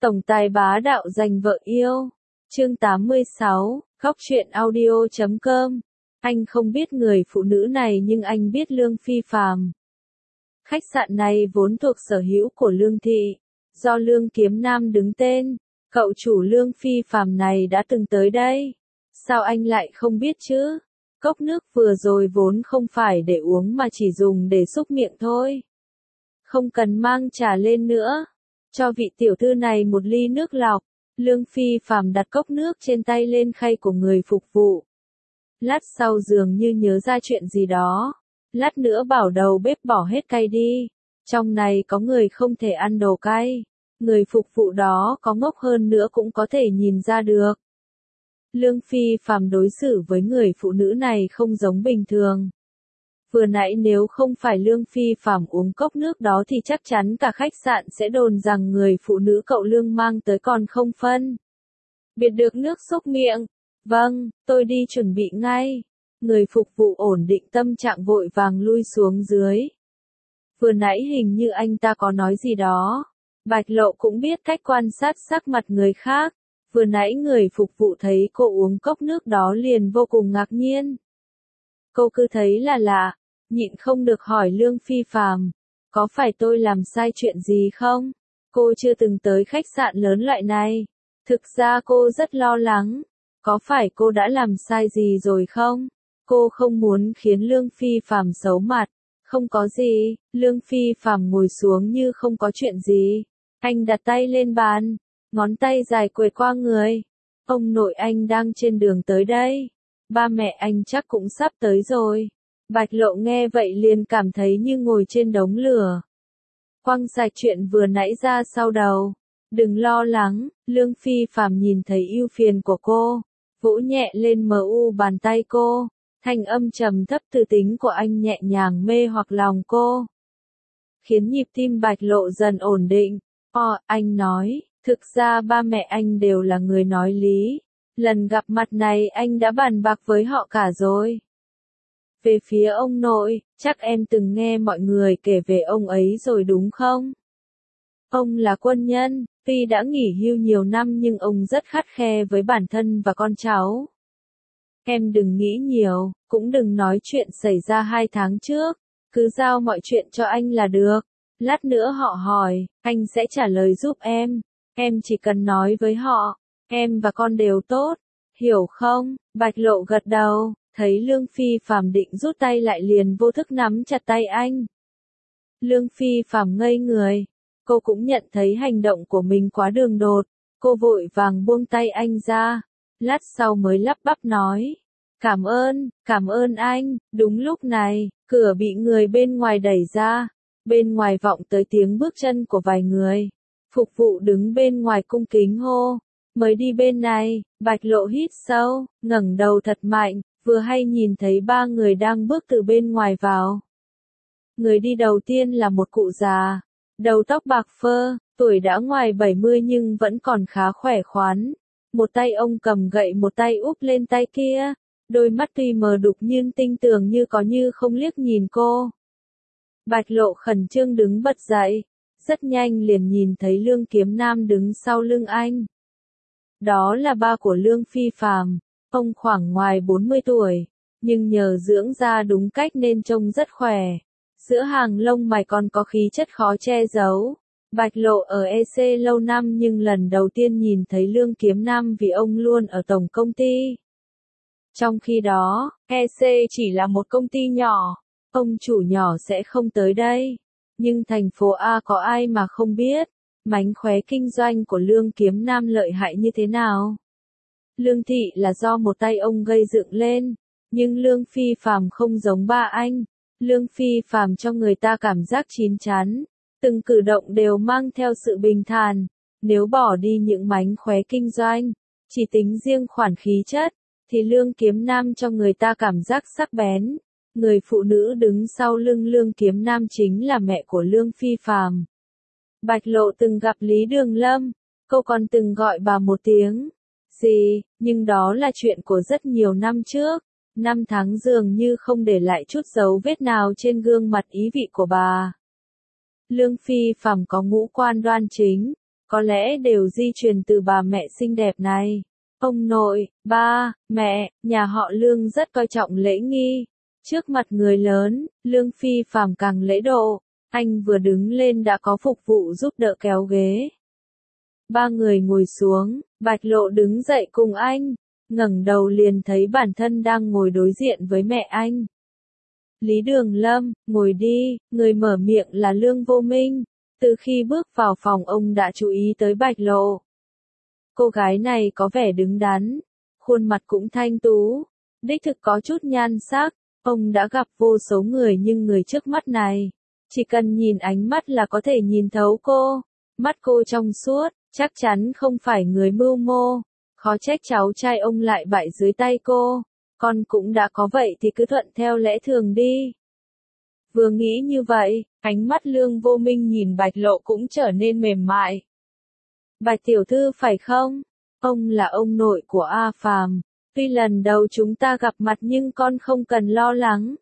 Tổng tài bá đạo giành vợ yêu. Chương 86, khóc chuyện audio.com. Anh không biết người phụ nữ này nhưng anh biết Lương Phi Phàm. Khách sạn này vốn thuộc sở hữu của Lương Thị, do Lương Kiếm Nam đứng tên. Cậu chủ Lương Phi Phàm này đã từng tới đây. Sao anh lại không biết chứ? Cốc nước vừa rồi vốn không phải để uống mà chỉ dùng để xúc miệng thôi. Không cần mang trà lên nữa. Cho vị tiểu thư này một ly nước lọc. Lương Phi Phàm đặt cốc nước trên tay lên khay của người phục vụ. Lát sau dường như nhớ ra chuyện gì đó. Lát nữa bảo đầu bếp bỏ hết cay đi. Trong này có người không thể ăn đồ cay. Người phục vụ đó có ngốc hơn nữa cũng có thể nhìn ra được. Lương Phi Phàm đối xử với người phụ nữ này không giống bình thường. Vừa nãy nếu không phải Lương Phi Phàm uống cốc nước đó thì chắc chắn cả khách sạn sẽ đồn rằng người phụ nữ cậu Lương mang tới còn không phân biệt được nước xúc miệng. Vâng, tôi đi chuẩn bị ngay. Người phục vụ ổn định tâm trạng vội vàng lui xuống dưới. Vừa nãy hình như anh ta có nói gì đó. Bạch Lộ cũng biết cách quan sát sắc mặt người khác. Vừa nãy người phục vụ thấy cô uống cốc nước đó liền vô cùng ngạc nhiên. Cô cứ thấy là lạ, nhịn không được hỏi Lương Phi Phàm, có phải tôi làm sai chuyện gì không? Cô chưa từng tới khách sạn lớn loại này. Thực ra cô rất lo lắng. Có phải cô đã làm sai gì rồi không? Cô không muốn khiến Lương Phi Phàm xấu mặt. Không có gì, Lương Phi Phàm ngồi xuống như không có chuyện gì. Anh đặt tay lên bàn, ngón tay dài quệt qua người. Ông nội anh đang trên đường tới đây. Ba mẹ anh chắc cũng sắp tới rồi. Bạch Lộ nghe vậy liền cảm thấy như ngồi trên đống lửa. Quăng sạch chuyện vừa nãy ra sau đầu. Đừng lo lắng, Lương Phi Phàm nhìn thấy ưu phiền của cô, vỗ nhẹ lên bàn tay cô. Thanh âm trầm thấp từ tính của anh nhẹ nhàng mê hoặc lòng cô, khiến nhịp tim Bạch Lộ dần ổn định. Anh nói, thực ra ba mẹ anh đều là người nói lý. Lần gặp mặt này anh đã bàn bạc với họ cả rồi. Về phía ông nội, chắc em từng nghe mọi người kể về ông ấy rồi đúng không? Ông là quân nhân, tuy đã nghỉ hưu nhiều năm nhưng ông rất khắt khe với bản thân và con cháu. Em đừng nghĩ nhiều, cũng đừng nói chuyện xảy ra 2 tháng trước, cứ giao mọi chuyện cho anh là được. Lát nữa họ hỏi, anh sẽ trả lời giúp em chỉ cần nói với họ, em và con đều tốt, hiểu không? Bạch Lộ gật đầu, thấy Lương Phi Phàm định rút tay lại liền vô thức nắm chặt tay anh. Lương Phi Phàm ngây người, cô cũng nhận thấy hành động của mình quá đường đột, cô vội vàng buông tay anh ra, lát sau mới lắp bắp nói, cảm ơn anh. Đúng lúc này, cửa bị người bên ngoài đẩy ra, bên ngoài vọng tới tiếng bước chân của vài người. Phục vụ đứng bên ngoài cung kính hô, mới đi bên này. Bạch Lộ hít sâu, ngẩng đầu thật mạnh, vừa hay nhìn thấy 3 người đang bước từ bên ngoài vào. Người đi đầu tiên là một cụ già, đầu tóc bạc phơ, tuổi đã ngoài 70 nhưng vẫn còn khá khỏe khoắn. Một tay ông cầm gậy, một tay úp lên tay kia, đôi mắt tuy mờ đục nhưng tinh tường như có như không liếc nhìn cô. Bạch Lộ khẩn trương đứng bật dậy, rất nhanh liền nhìn thấy Lương Kiếm Nam đứng sau lưng anh. Đó là ba của Lương Phi Phàm, ông khoảng ngoài 40 tuổi, nhưng nhờ dưỡng da đúng cách nên trông rất khỏe. Giữa hàng lông mày còn có khí chất khó che giấu. Bạch Lộ ở EC lâu năm nhưng lần đầu tiên nhìn thấy Lương Kiếm Nam vì ông luôn ở tổng công ty. Trong khi đó, EC chỉ là một công ty nhỏ, ông chủ nhỏ sẽ không tới đây. Nhưng thành phố A có ai mà không biết, mánh khóe kinh doanh của Lương Kiếm Nam lợi hại như thế nào. Lương Thị là do một tay ông gây dựng lên, nhưng Lương Phi Phàm không giống ba anh. Lương Phi Phàm cho người ta cảm giác chín chắn, từng cử động đều mang theo sự bình thản. Nếu bỏ đi những mánh khóe kinh doanh, chỉ tính riêng khoản khí chất, thì Lương Kiếm Nam cho người ta cảm giác sắc bén. Người phụ nữ đứng sau lưng Lương Kiếm Nam chính là mẹ của Lương Phi Phàm. Bạch Lộ từng gặp Lý Đường Lâm, cô còn từng gọi bà một tiếng gì, nhưng đó là chuyện của rất nhiều năm trước. 5 tháng dường như không để lại chút dấu vết nào trên gương mặt ý vị của bà. Lương Phi Phàm có ngũ quan đoan chính, có lẽ đều di truyền từ bà mẹ xinh đẹp này. Ông nội, ba, mẹ, nhà họ Lương rất coi trọng lễ nghi. Trước mặt người lớn, Lương Phi Phàm càng lễ độ. Anh vừa đứng lên đã có phục vụ giúp đỡ kéo ghế. Ba người ngồi xuống, Bạch Lộ đứng dậy cùng anh, ngẩng đầu liền thấy bản thân đang ngồi đối diện với mẹ anh. Lý Đường Lâm, ngồi đi, người mở miệng là Lương Vô Minh. Từ khi bước vào phòng ông đã chú ý tới Bạch Lộ. Cô gái này có vẻ đứng đắn, khuôn mặt cũng thanh tú, đích thực có chút nhan sắc. Ông đã gặp vô số người nhưng người trước mắt này, chỉ cần nhìn ánh mắt là có thể nhìn thấu cô. Mắt cô trong suốt, chắc chắn không phải người mưu mô. Khó trách cháu trai ông lại bại dưới tay cô. Con cũng đã có vậy thì cứ thuận theo lẽ thường đi. Vừa nghĩ như vậy, ánh mắt Lương Vô Minh nhìn Bạch Lộ cũng trở nên mềm mại. Bạch tiểu thư phải không? Ông là ông nội của A Phàm. Tuy lần đầu chúng ta gặp mặt nhưng con không cần lo lắng.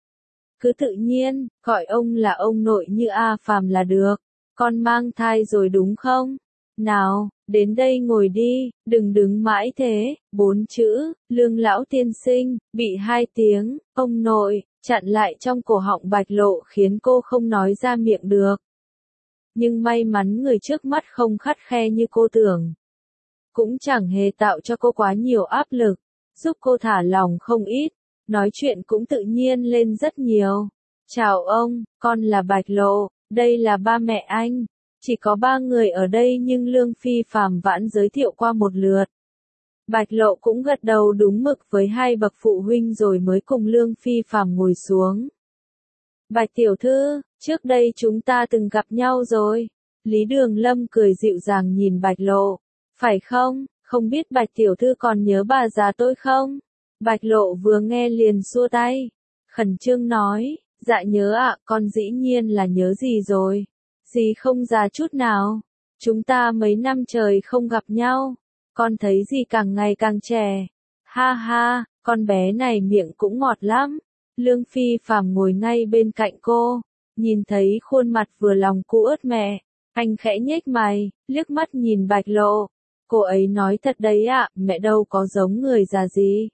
Cứ tự nhiên, gọi ông là ông nội như A Phàm là được. Con mang thai rồi đúng không? Nào, đến đây ngồi đi, đừng đứng mãi thế. 4 chữ, Lương lão tiên sinh, bị 2 tiếng, ông nội, chặn lại trong cổ họng Bạch Lộ khiến cô không nói ra miệng được. Nhưng may mắn người trước mắt không khắt khe như cô tưởng. Cũng chẳng hề tạo cho cô quá nhiều áp lực, giúp cô thả lòng không ít, nói chuyện cũng tự nhiên lên rất nhiều. Chào ông, con là Bạch Lộ, đây là ba mẹ anh. Chỉ có 3 người ở đây nhưng Lương Phi Phàm vãn giới thiệu qua một lượt. Bạch Lộ cũng gật đầu đúng mực với 2 bậc phụ huynh rồi mới cùng Lương Phi Phàm ngồi xuống. Bạch tiểu thư, trước đây chúng ta từng gặp nhau rồi. Lý Đường Lâm cười dịu dàng nhìn Bạch Lộ. Phải không, không biết Bạch tiểu thư còn nhớ bà già tôi không? Bạch Lộ vừa nghe liền xua tay. Khẩn trương nói, dạ nhớ ạ, con dĩ nhiên là nhớ gì rồi. Dì không già chút nào. Chúng ta mấy năm trời không gặp nhau. Con thấy dì càng ngày càng trẻ. Ha ha, con bé này miệng cũng ngọt lắm. Lương Phi Phàm ngồi ngay bên cạnh cô. Nhìn thấy khuôn mặt vừa lòng cô ướt mẹ. Anh khẽ nhếch mày, liếc mắt nhìn Bạch Lộ. Cô ấy nói thật đấy ạ, mẹ đâu có giống người già gì.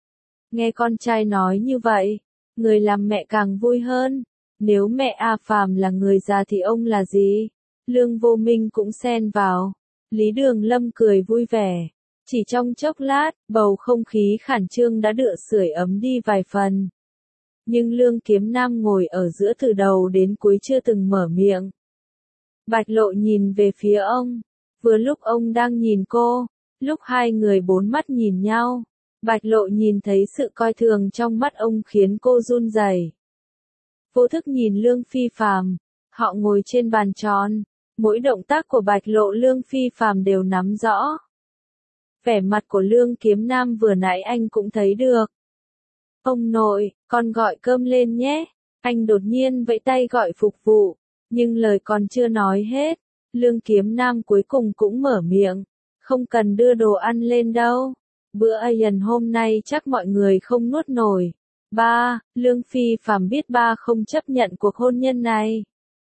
Nghe con trai nói như vậy, người làm mẹ càng vui hơn. Nếu mẹ A Phàm là người già thì ông là gì? Lương Vô Minh cũng xen vào. Lý Đường Lâm cười vui vẻ. Chỉ trong chốc lát, bầu không khí khẩn trương đã được sưởi ấm đi vài phần. Nhưng Lương Kiếm Nam ngồi ở giữa từ đầu đến cuối chưa từng mở miệng. Bạch Lộ nhìn về phía ông. Vừa lúc ông đang nhìn cô, lúc 2 người 4 mắt nhìn nhau. Bạch Lộ nhìn thấy sự coi thường trong mắt ông khiến cô run rẩy. Vô thức nhìn Lương Phi Phàm, họ ngồi trên bàn tròn, mỗi động tác của Bạch Lộ Lương Phi Phàm đều nắm rõ. Vẻ mặt của Lương Kiếm Nam vừa nãy anh cũng thấy được. Ông nội, con gọi cơm lên nhé. Anh đột nhiên vẫy tay gọi phục vụ, nhưng lời còn chưa nói hết, Lương Kiếm Nam cuối cùng cũng mở miệng. Không cần đưa đồ ăn lên đâu. Bữa Asian hôm nay chắc mọi người không nuốt nổi. Ba, Lương Phi Phàm biết ba không chấp nhận cuộc hôn nhân này.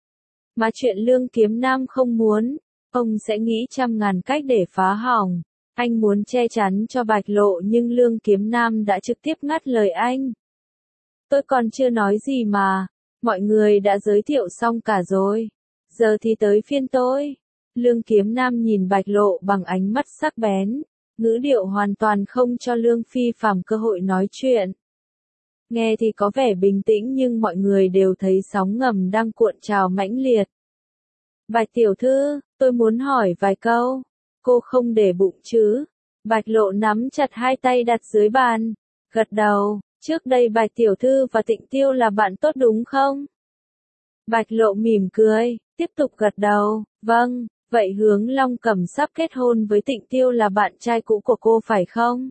Mà chuyện Lương Kiếm Nam không muốn, ông sẽ nghĩ trăm ngàn cách để phá hỏng. Anh muốn che chắn cho Bạch Lộ nhưng Lương Kiếm Nam đã trực tiếp ngắt lời anh. Tôi còn chưa nói gì mà, mọi người đã giới thiệu xong cả rồi. Giờ thì tới phiên tôi. Lương Kiếm Nam nhìn Bạch Lộ bằng ánh mắt sắc bén, ngữ điệu hoàn toàn không cho Lương Phi Phàm cơ hội nói chuyện. Nghe thì có vẻ bình tĩnh nhưng mọi người đều thấy sóng ngầm đang cuộn trào mãnh liệt. Bạch tiểu thư, tôi muốn hỏi vài câu. Cô không để bụng chứ? Bạch Lộ nắm chặt 2 tay đặt dưới bàn, gật đầu. Trước đây Bạch tiểu thư và Tịnh Tiêu là bạn tốt đúng không? Bạch Lộ mỉm cười, tiếp tục gật đầu. Vâng, vậy Hướng Long Cẩm sắp kết hôn với Tịnh Tiêu là bạn trai cũ của cô phải không?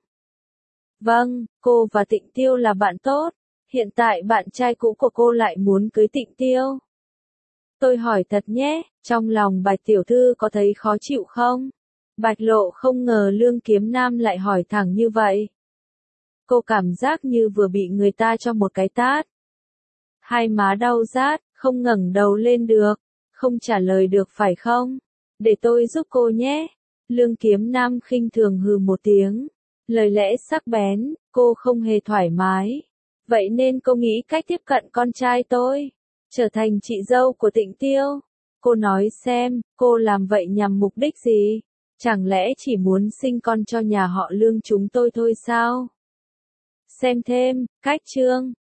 Vâng, cô và Tịnh Tiêu là bạn tốt. Hiện tại bạn trai cũ của cô lại muốn cưới Tịnh Tiêu. Tôi hỏi thật nhé, trong lòng Bạch tiểu thư có thấy khó chịu không? Bạch Lộ không ngờ Lương Kiếm Nam lại hỏi thẳng như vậy. Cô cảm giác như vừa bị người ta cho một cái tát. 2 má đau rát, không ngẩng đầu lên được, không trả lời được phải không? Để tôi giúp cô nhé. Lương Kiếm Nam khinh thường hừ một tiếng. Lời lẽ sắc bén, cô không hề thoải mái. Vậy nên cô nghĩ cách tiếp cận con trai tôi, trở thành chị dâu của Tịnh Tiêu. Cô nói xem, cô làm vậy nhằm mục đích gì? Chẳng lẽ chỉ muốn sinh con cho nhà họ Lương chúng tôi thôi sao? Xem thêm, cách chương